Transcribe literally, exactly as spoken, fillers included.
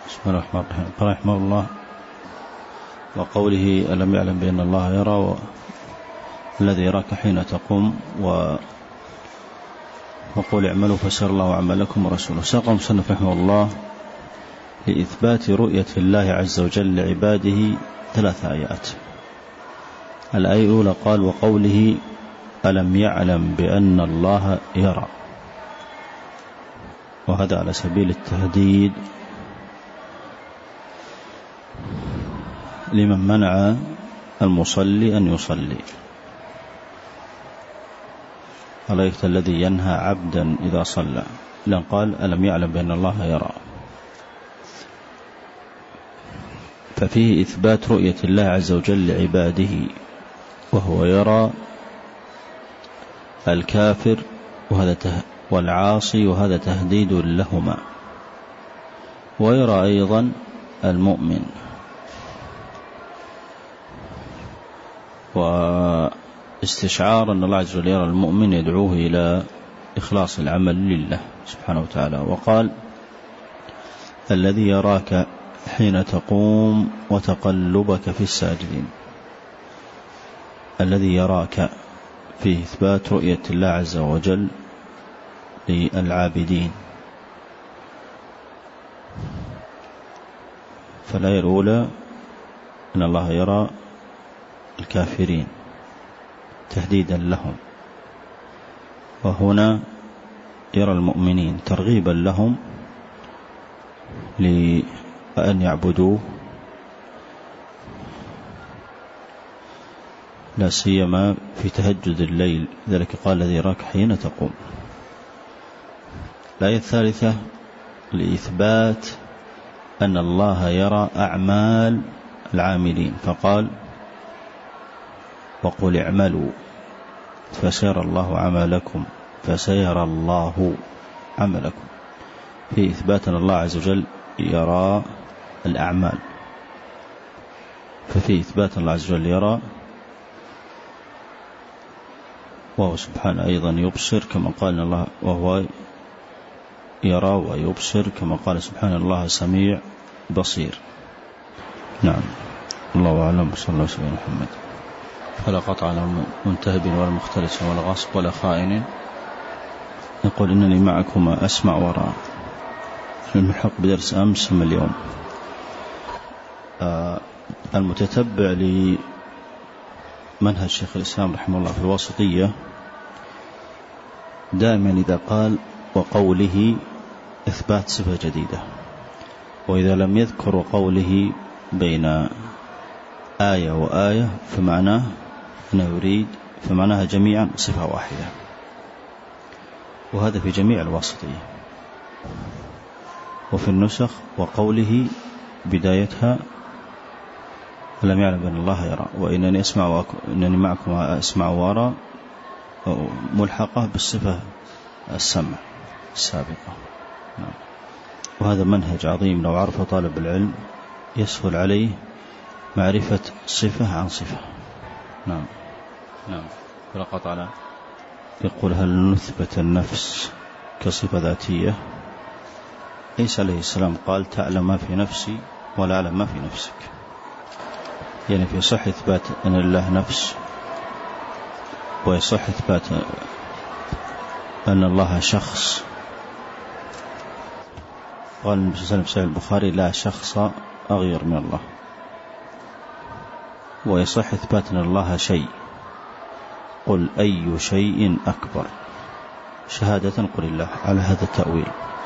بسم الله الرحمن الرحيم. قال رحمه الله: وقوله ألم يعلم بأن الله يرى الذي يراك حين تقوم، وقول اعملوا فسيرى الله عملكم ورسوله. ساق المصنف رحمه الله لإثبات رؤية الله عز وجل لعباده ثلاث آيات. الآية الأولى قال: وقوله ألم يعلم بأن الله يرى، وهذا على سبيل التهديد لمن منع المصلي أن يصلي، عليك الذي ينهى عبدا إذا صلى، لأن قال ألم يعلم بأن الله يرى، ففيه إثبات رؤية الله عز وجل لعباده، وهو يرى الكافر وهذا والعاصي، وهذا تهديد لهما، ويرى أيضا المؤمن، واستشعار أن الله عز وجل يرى المؤمن يدعوه إلى إخلاص العمل لله سبحانه وتعالى. وقال: الذي يراك حين تقوم وتقلبك في الساجدين. الذي يراك فيه إثبات رؤية الله عز وجل للعابدين. فالآية الأولى أن الله يرى الكافرين تهديدا لهم، وهنا يرى المؤمنين ترغيبا لهم لأن يعبدوه، لا سيما في تهجد الليل، ذلك قال الذي يراك حين تقوم. الآية الثالثة لإثبات أن الله يرى أعمال العاملين، فقال: وقل اعملوا فسيرى الله عملكم فسيرى الله عملكم. في إثبات أن الله عز وجل يرى الأعمال، ففي إثبات أن الله عز وجل يرى، وهو سبحانه أيضا يبصر كما قال الله، وهو يرى ويبصر كما قال سبحانه الله سميع بصير. نعم. الله أعلم. صلى الله عليه وسلم محمد. فلا قطع على منتهب ولا مختلس ولا غاصب ولا خائن. يقول: إنني معكما أسمع وراء. الملحق بدرس أمس من اليوم. آه المتتبع لمنهج شيخ الإسلام رحمه الله في الواسطية دائما إذا قال وقوله إثبات صفة جديدة، وإذا لم يذكر وقوله بين آية وآية فمعناه أنه يريد فمعناها جميعا صفة واحدة، وهذا في جميع الواسطية. وفي النسخ وقوله بدايتها ألم يعلم أن الله يرى، وإنني أسمع وإنني معكم أسمع وأرى ملحقة بالصفة السمع السابقة. وهذا منهج عظيم لو عرف طالب العلم يسهل عليه معرفة صفة عن صفة. نعم نعم. فلقط على يقول: هل نثبت النفس كصفة ذاتية؟ عيسى عليه السلام قال: تعلم ما في نفسي ولا أعلم ما في نفسك. يعني في صح إثبات أن الله نفس، ويصح إثبات أن الله شخص. قال النبي صلى الله عليه وسلم في صحيح البخاري: لا شخص أغير من الله. ويصح إثبات أن الله شيء، قل أي شيء أكبر، شهادة قل الله، على هذا التأويل.